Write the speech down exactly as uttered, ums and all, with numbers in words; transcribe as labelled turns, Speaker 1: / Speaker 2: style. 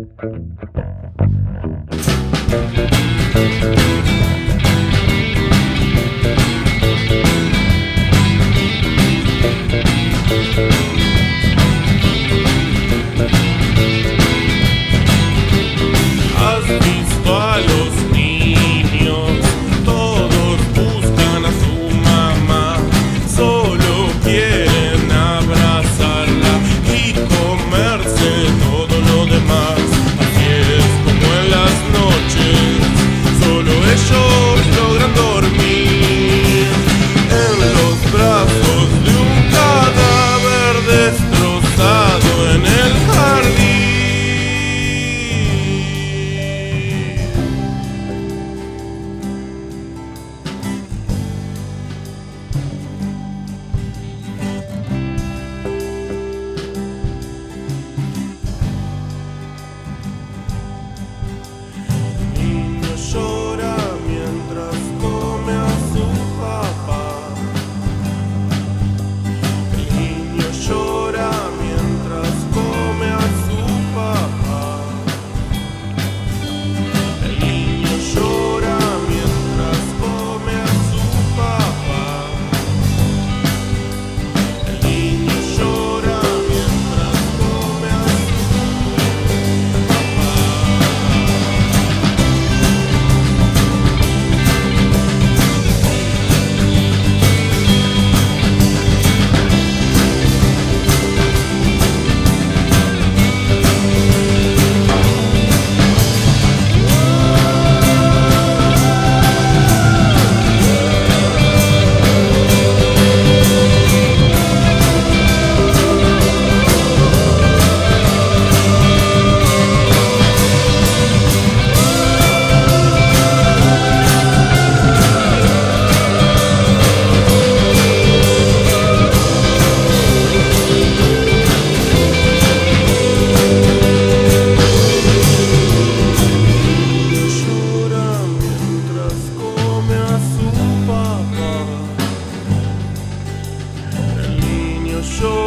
Speaker 1: Has visto a los niños, todos buscan a su mamá, solo quieren abrazarla y comerse todo lo demás. Así es como en las noches, solo ellos logran dormir en los brazos de un cadáver destrozado en el jardín. Llora mientras come a su papá. El niño llora mientras come a su papá. El niño llora mientras come a su papá. El niño llora mientras come a su show.